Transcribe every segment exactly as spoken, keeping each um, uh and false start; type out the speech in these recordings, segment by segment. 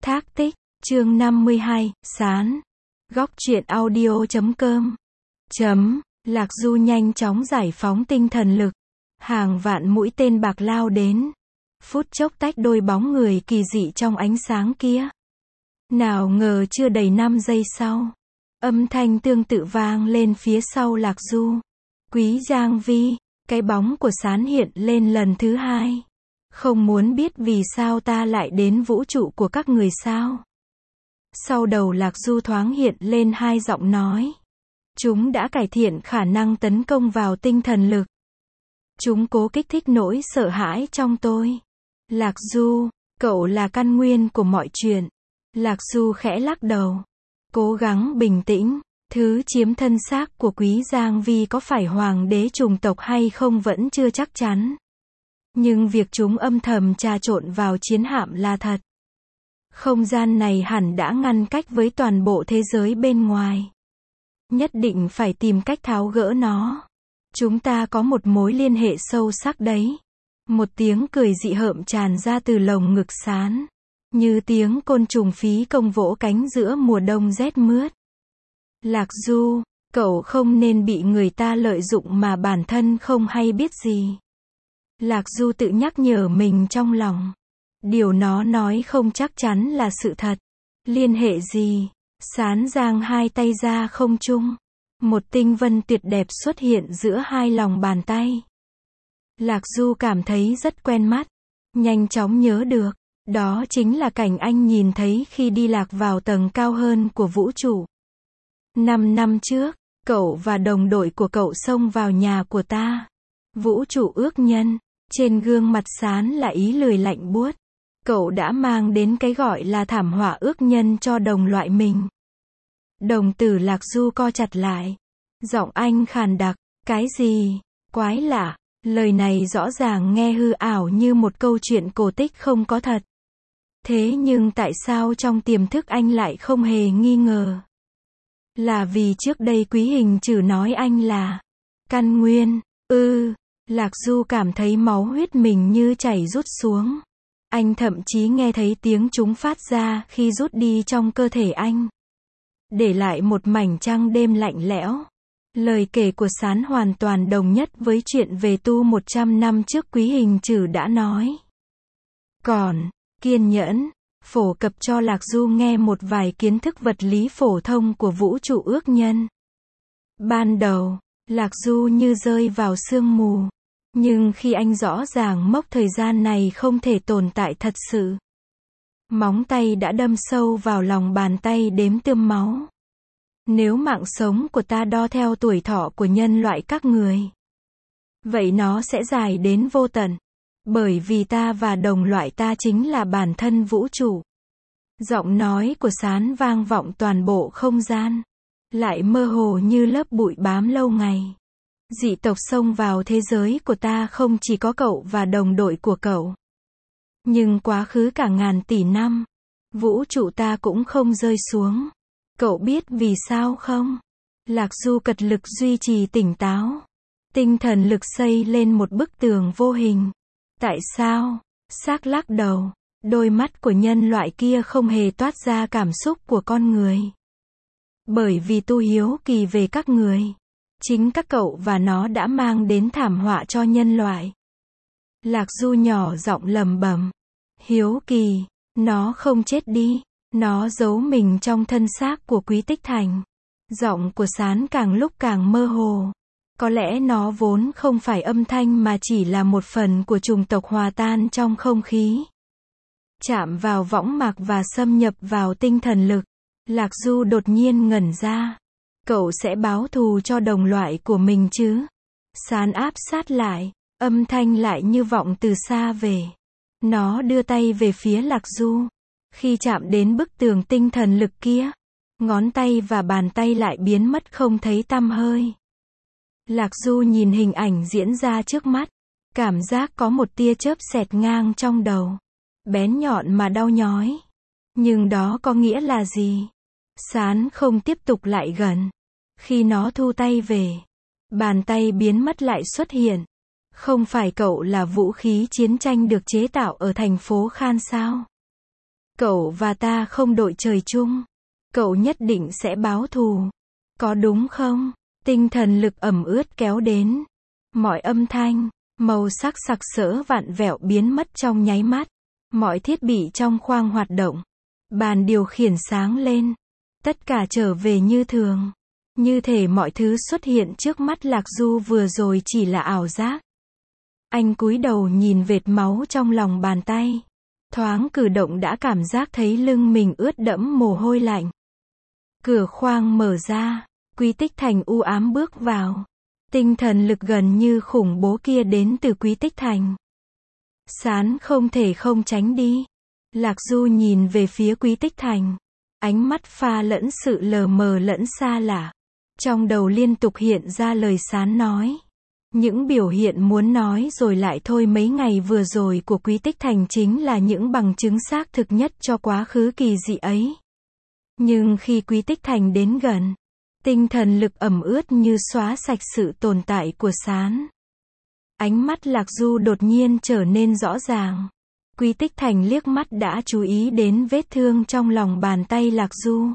Thác tích, chương năm mươi hai, Sán. Góc truyện audio chấm com. Chấm, Lạc Du nhanh chóng giải phóng tinh thần lực. Hàng vạn mũi tên bạc lao đến. Phút chốc tách đôi bóng người kỳ dị trong ánh sáng kia. Nào ngờ chưa đầy năm giây sau. Âm thanh tương tự vang lên phía sau Lạc Du. Quý Giang Vi, cái bóng của Sán hiện lên lần thứ hai. Không muốn biết vì sao ta lại đến vũ trụ của các người sao? Sau đầu Lạc Du thoáng hiện lên hai giọng nói. Chúng đã cải thiện khả năng tấn công vào tinh thần lực. Chúng cố kích thích nỗi sợ hãi trong tôi. Lạc Du, cậu là căn nguyên của mọi chuyện. Lạc Du khẽ lắc đầu. Cố gắng bình tĩnh. Thứ chiếm thân xác của Quý Giang Vi có phải hoàng đế chủng tộc hay không vẫn chưa chắc chắn. Nhưng việc chúng âm thầm trà trộn vào chiến hạm là thật. Không gian này hẳn đã ngăn cách với toàn bộ thế giới bên ngoài. Nhất định phải tìm cách tháo gỡ nó. Chúng ta có một mối liên hệ sâu sắc đấy. Một tiếng cười dị hợm tràn ra từ lồng ngực Sán. Như tiếng côn trùng phí công vỗ cánh giữa mùa đông rét mướt. Lạc Du, cậu không nên bị người ta lợi dụng mà bản thân không hay biết gì. Lạc Du tự nhắc nhở mình trong lòng. Điều nó nói không chắc chắn là sự thật. Liên hệ gì? Sán giang hai tay ra không trung. Một tinh vân tuyệt đẹp xuất hiện giữa hai lòng bàn tay. Lạc Du cảm thấy rất quen mắt. Nhanh chóng nhớ được. Đó chính là cảnh anh nhìn thấy khi đi lạc vào tầng cao hơn của vũ trụ. Năm năm trước, cậu và đồng đội của cậu xông vào nhà của ta. Vũ trụ ước nhân. Trên gương mặt Sán là ý lười lạnh buốt. Cậu đã mang đến cái gọi là thảm họa ước nhân cho đồng loại mình. Đồng tử Lạc Du co chặt lại. Giọng anh khàn đặc. Cái gì? Quái lạ. Lời này rõ ràng nghe hư ảo như một câu chuyện cổ tích không có thật. Thế nhưng tại sao trong tiềm thức anh lại không hề nghi ngờ? Là vì trước đây Quý Hình Trử nói anh là căn nguyên. Ư. Ừ. Lạc Du cảm thấy máu huyết mình như chảy rút xuống. Anh thậm chí nghe thấy tiếng chúng phát ra khi rút đi trong cơ thể anh. Để lại một mảnh trăng đêm lạnh lẽo. Lời kể của Sán hoàn toàn đồng nhất với chuyện về tu một trăm năm trước Quý Hình Trử đã nói. Còn, kiên nhẫn, phổ cập cho Lạc Du nghe một vài kiến thức vật lý phổ thông của vũ trụ ước nhân. Ban đầu, Lạc Du như rơi vào sương mù. Nhưng khi anh rõ ràng mốc thời gian này không thể tồn tại thật sự. Móng tay đã đâm sâu vào lòng bàn tay đếm tươm máu. Nếu mạng sống của ta đo theo tuổi thọ của nhân loại các người, vậy nó sẽ dài đến vô tận. Bởi vì ta và đồng loại ta chính là bản thân vũ trụ. Giọng nói của Sán vang vọng toàn bộ không gian. Lại mơ hồ như lớp bụi bám lâu ngày. Dị tộc xông vào thế giới của ta không chỉ có cậu và đồng đội của cậu. Nhưng quá khứ cả ngàn tỷ năm, vũ trụ ta cũng không rơi xuống. Cậu biết vì sao không? Lạc Du cật lực duy trì tỉnh táo. Tinh thần lực xây lên một bức tường vô hình. Tại sao? Xác lắc đầu. Đôi mắt của nhân loại kia không hề toát ra cảm xúc của con người. Bởi vì tu hiếu kỳ về các người. Chính các cậu và nó đã mang đến thảm họa cho nhân loại. Lạc Du nhỏ giọng lẩm bẩm. Hiếu kỳ, nó không chết đi, nó giấu mình trong thân xác của Quý Tích Thành. Giọng của Sán càng lúc càng mơ hồ. Có lẽ nó vốn không phải âm thanh mà chỉ là một phần của chủng tộc hòa tan trong không khí. Chạm vào võng mạc và xâm nhập vào tinh thần lực. Lạc Du đột nhiên ngẩn ra. Cậu sẽ báo thù cho đồng loại của mình chứ? Sán áp sát lại, âm thanh lại như vọng từ xa về. Nó đưa tay về phía Lạc Du. Khi chạm đến bức tường tinh thần lực kia, ngón tay và bàn tay lại biến mất không thấy tăm hơi. Lạc Du nhìn hình ảnh diễn ra trước mắt. Cảm giác có một tia chớp xẹt ngang trong đầu. Bén nhọn mà đau nhói. Nhưng đó có nghĩa là gì? Sán không tiếp tục lại gần. Khi nó thu tay về, bàn tay biến mất lại xuất hiện. Không phải cậu là vũ khí chiến tranh được chế tạo ở thành phố Khan sao? Cậu và ta không đội trời chung. Cậu nhất định sẽ báo thù. Có đúng không? Tinh thần lực ẩm ướt kéo đến. Mọi âm thanh, màu sắc sặc sỡ vặn vẹo biến mất trong nháy mắt. Mọi thiết bị trong khoang hoạt động. Bàn điều khiển sáng lên. Tất cả trở về như thường. Như thể mọi thứ xuất hiện trước mắt Lạc Du vừa rồi chỉ là ảo giác. Anh cúi đầu nhìn vệt máu trong lòng bàn tay. Thoáng cử động đã cảm giác thấy lưng mình ướt đẫm mồ hôi lạnh. Cửa khoang mở ra. Quý Tích Thành u ám bước vào. Tinh thần lực gần như khủng bố kia đến từ Quý Tích Thành. Sán không thể không tránh đi. Lạc Du nhìn về phía Quý Tích Thành. Ánh mắt pha lẫn sự lờ mờ lẫn xa lạ. Trong đầu liên tục hiện ra lời Sán nói. Những biểu hiện muốn nói rồi lại thôi mấy ngày vừa rồi của Quý Tích Thành chính là những bằng chứng xác thực nhất cho quá khứ kỳ dị ấy. Nhưng khi Quý Tích Thành đến gần, tinh thần lực ẩm ướt như xóa sạch sự tồn tại của Sán. Ánh mắt Lạc Du đột nhiên trở nên rõ ràng. Quý Tích Thành liếc mắt đã chú ý đến vết thương trong lòng bàn tay Lạc Du.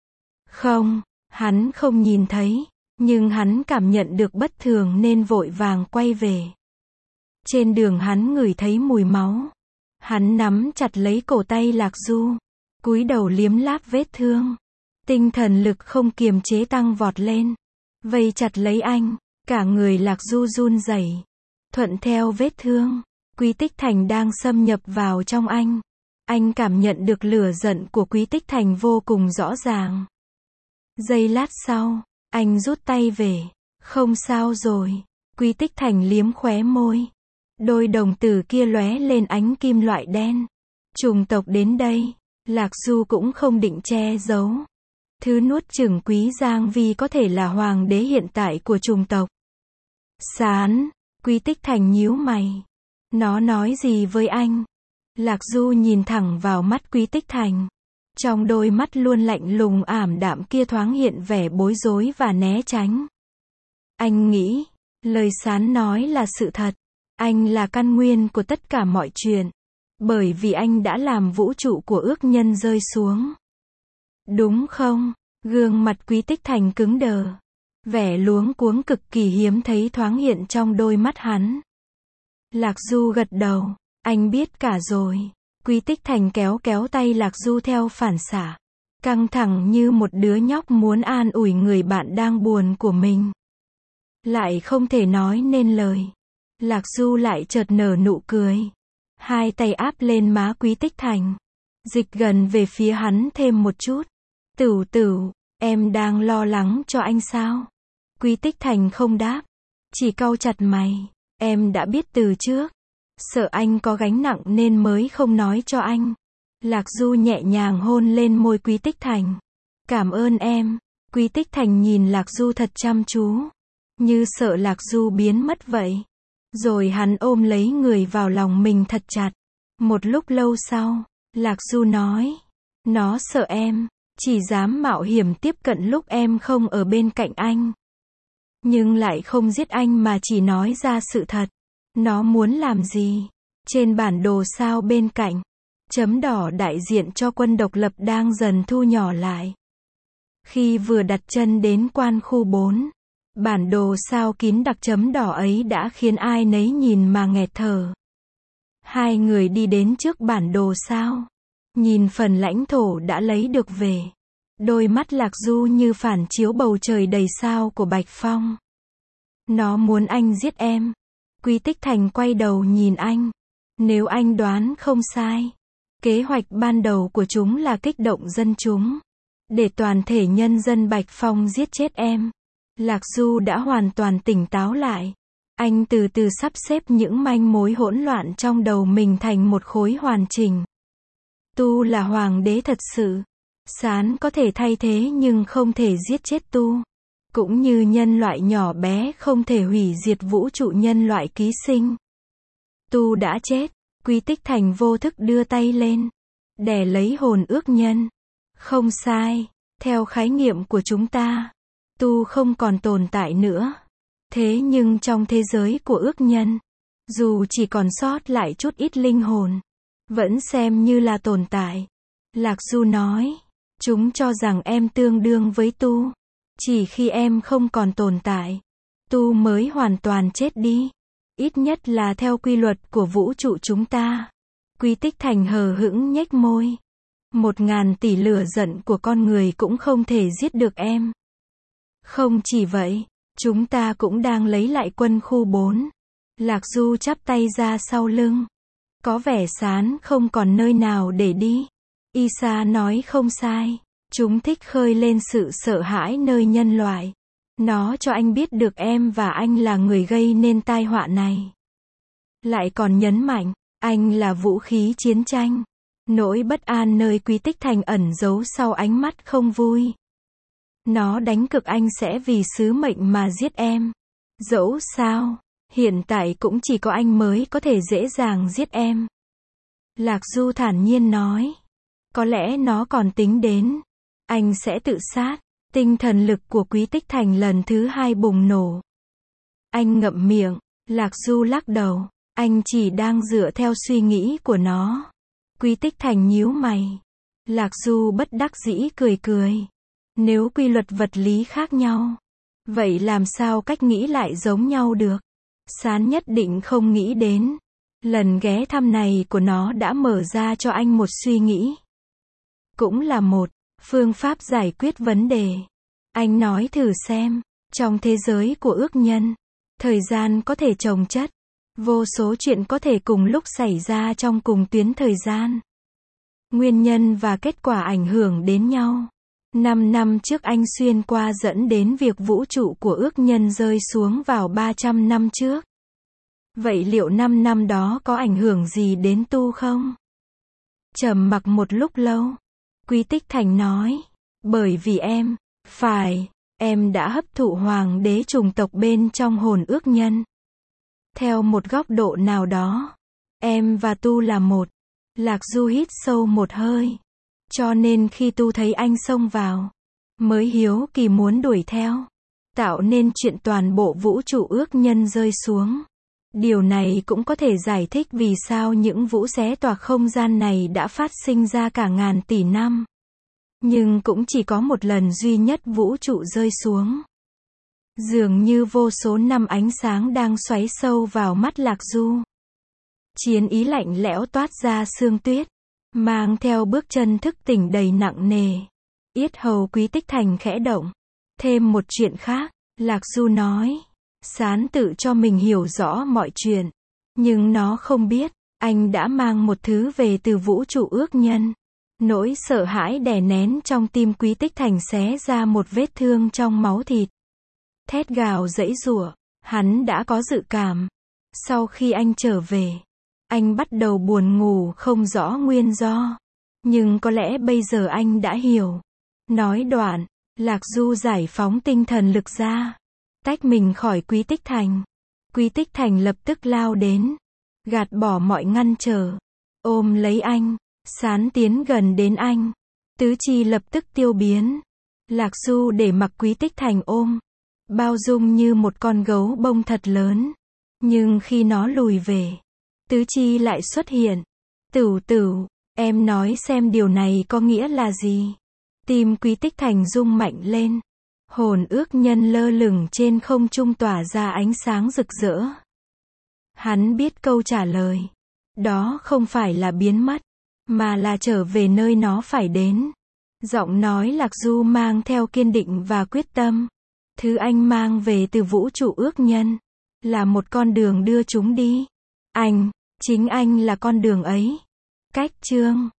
Không, hắn không nhìn thấy, nhưng hắn cảm nhận được bất thường nên vội vàng quay về. Trên đường hắn ngửi thấy mùi máu. Hắn nắm chặt lấy cổ tay Lạc Du, cúi đầu liếm láp vết thương. Tinh thần lực không kiềm chế tăng vọt lên, vây chặt lấy anh, cả người Lạc Du run rẩy. Thuận theo vết thương, Quý Tích Thành đang xâm nhập vào trong anh. Anh cảm nhận được lửa giận của Quý Tích Thành vô cùng rõ ràng. Giây lát sau, anh rút tay về. Không sao rồi. Quý Tích Thành liếm khóe môi. Đôi đồng tử kia lóe lên ánh kim loại đen. Chủng tộc đến đây, Lạc Du cũng không định che giấu. Thứ nuốt chửng Quý Giang Vi có thể là hoàng đế hiện tại của chủng tộc. Sán, Quý Tích Thành nhíu mày. Nó nói gì với anh? Lạc Du nhìn thẳng vào mắt Quý Tích Thành. Trong đôi mắt luôn lạnh lùng ảm đạm kia thoáng hiện vẻ bối rối và né tránh. Anh nghĩ, lời Sán nói là sự thật. Anh là căn nguyên của tất cả mọi chuyện. Bởi vì anh đã làm vũ trụ của ước nhân rơi xuống. Đúng không? Gương mặt Quý Tích Thành cứng đờ. Vẻ luống cuống cực kỳ hiếm thấy thoáng hiện trong đôi mắt hắn. Lạc Du gật đầu. Anh biết cả rồi. Quý Tích Thành kéo kéo tay Lạc Du theo phản xạ. Căng thẳng như một đứa nhóc muốn an ủi người bạn đang buồn của mình. Lại không thể nói nên lời. Lạc Du lại chợt nở nụ cười. Hai tay áp lên má Quý Tích Thành. Dịch gần về phía hắn thêm một chút. Tửu tửu, em đang lo lắng cho anh sao? Quý Tích Thành không đáp. Chỉ cau chặt mày. Em đã biết từ trước. Sợ anh có gánh nặng nên mới không nói cho anh. Lạc Du nhẹ nhàng hôn lên môi Quý Tích Thành. Cảm ơn em. Quý Tích Thành nhìn Lạc Du thật chăm chú. Như sợ Lạc Du biến mất vậy. Rồi hắn ôm lấy người vào lòng mình thật chặt. Một lúc lâu sau, Lạc Du nói. Nó sợ em. Chỉ dám mạo hiểm tiếp cận lúc em không ở bên cạnh anh. Nhưng lại không giết anh mà chỉ nói ra sự thật. Nó muốn làm gì? Trên bản đồ sao bên cạnh, chấm đỏ đại diện cho quân độc lập đang dần thu nhỏ lại. Khi vừa đặt chân đến quan khu bốn, bản đồ sao kín đặc chấm đỏ ấy đã khiến ai nấy nhìn mà nghẹt thở. Hai người đi đến trước bản đồ sao, nhìn phần lãnh thổ đã lấy được về. Đôi mắt Lạc Du như phản chiếu bầu trời đầy sao của Bạch Phong. Nó muốn anh giết em. Quý Tích Thành quay đầu nhìn anh. Nếu anh đoán không sai, kế hoạch ban đầu của chúng là kích động dân chúng. Để toàn thể nhân dân Bạch Phong giết chết em. Lạc Du đã hoàn toàn tỉnh táo lại. Anh từ từ sắp xếp những manh mối hỗn loạn trong đầu mình thành một khối hoàn chỉnh. Tu là hoàng đế thật sự. Sán có thể thay thế nhưng không thể giết chết Tu. Cũng như nhân loại nhỏ bé không thể hủy diệt vũ trụ nhân loại ký sinh. Tu đã chết. Quý Tích Thành vô thức đưa tay lên. Đè lấy hồn ước nhân. Không sai. Theo khái niệm của chúng ta, Tu không còn tồn tại nữa. Thế nhưng trong thế giới của ước nhân, dù chỉ còn sót lại chút ít linh hồn, vẫn xem như là tồn tại. Lạc Du nói. Chúng cho rằng em tương đương với Tu. Chỉ khi em không còn tồn tại, Tu mới hoàn toàn chết đi. Ít nhất là theo quy luật của vũ trụ chúng ta. Quý Tích Thành hờ hững nhếch môi. Một ngàn tỷ lửa giận của con người cũng không thể giết được em. Không chỉ vậy, chúng ta cũng đang lấy lại quân khu bốn. Lạc Du chắp tay ra sau lưng. Có vẻ Sán không còn nơi nào để đi. Isa nói không sai. Chúng thích khơi lên sự sợ hãi nơi nhân loại. Nó cho anh biết được em và anh là người gây nên tai họa này. Lại còn nhấn mạnh, anh là vũ khí chiến tranh. Nỗi bất an nơi Quý Tích Thành ẩn giấu sau ánh mắt không vui. Nó đánh cược anh sẽ vì sứ mệnh mà giết em. Dẫu sao, hiện tại cũng chỉ có anh mới có thể dễ dàng giết em. Lạc Du thản nhiên nói. Có lẽ nó còn tính đến. Anh sẽ tự sát. Tinh thần lực của Quý Tích Thành lần thứ hai bùng nổ. Anh ngậm miệng. Lạc Du lắc đầu. Anh chỉ đang dựa theo suy nghĩ của nó. Quý Tích Thành nhíu mày. Lạc Du bất đắc dĩ cười cười. Nếu quy luật vật lý khác nhau, vậy làm sao cách nghĩ lại giống nhau được? Sán nhất định không nghĩ đến. Lần ghé thăm này của nó đã mở ra cho anh một suy nghĩ. Cũng là một phương pháp giải quyết vấn đề. Anh nói thử xem, trong thế giới của ước nhân, thời gian có thể chồng chất. Vô số chuyện có thể cùng lúc xảy ra trong cùng tuyến thời gian. Nguyên nhân và kết quả ảnh hưởng đến nhau. Năm năm trước anh xuyên qua dẫn đến việc vũ trụ của ước nhân rơi xuống vào ba trăm năm trước. Vậy liệu năm năm đó có ảnh hưởng gì đến Tu không? Trầm mặc một lúc lâu. Quý Tích Thành nói. Bởi vì em, phải, em đã hấp thụ hoàng đế chủng tộc bên trong hồn ước nhân. Theo một góc độ nào đó, em và Tu là một. Lạc Du hít sâu một hơi. Cho nên khi Tu thấy anh xông vào, mới hiếu kỳ muốn đuổi theo. Tạo nên chuyện toàn bộ vũ trụ ước nhân rơi xuống. Điều này cũng có thể giải thích vì sao những vũ xé toạc không gian này đã phát sinh ra cả ngàn tỷ năm. Nhưng cũng chỉ có một lần duy nhất vũ trụ rơi xuống. Dường như vô số năm ánh sáng đang xoáy sâu vào mắt Lạc Du. Chiến ý lạnh lẽo toát ra sương tuyết, mang theo bước chân thức tỉnh đầy nặng nề. Yết hầu Quý Tích Thành khẽ động. Thêm một chuyện khác, Lạc Du nói. Sán tự cho mình hiểu rõ mọi chuyện. Nhưng nó không biết, anh đã mang một thứ về từ vũ trụ ước nhân. Nỗi sợ hãi đè nén trong tim Quý Tích Thành xé ra một vết thương trong máu thịt. Thét gào giãy giụa, hắn đã có dự cảm. Sau khi anh trở về, anh bắt đầu buồn ngủ không rõ nguyên do. Nhưng có lẽ bây giờ anh đã hiểu. Nói đoạn, Lạc Du giải phóng tinh thần lực ra, tách mình khỏi Quý Tích Thành. Quý Tích Thành lập tức lao đến, gạt bỏ mọi ngăn trở, ôm lấy anh, Sán tiến gần đến anh. Tứ chi lập tức tiêu biến. Lạc Du để mặc Quý Tích Thành ôm, bao dung như một con gấu bông thật lớn. Nhưng khi nó lùi về, tứ chi lại xuất hiện. Tửu tửu, em nói xem điều này có nghĩa là gì? Tim Quý Tích Thành rung mạnh lên. Hồn ước nhân lơ lửng trên không trung tỏa ra ánh sáng rực rỡ. Hắn biết câu trả lời. Đó không phải là biến mất, mà là trở về nơi nó phải đến. Giọng nói Lạc Du mang theo kiên định và quyết tâm. Thứ anh mang về từ vũ trụ ước nhân, là một con đường đưa chúng đi. Anh, chính anh là con đường ấy. Cách chương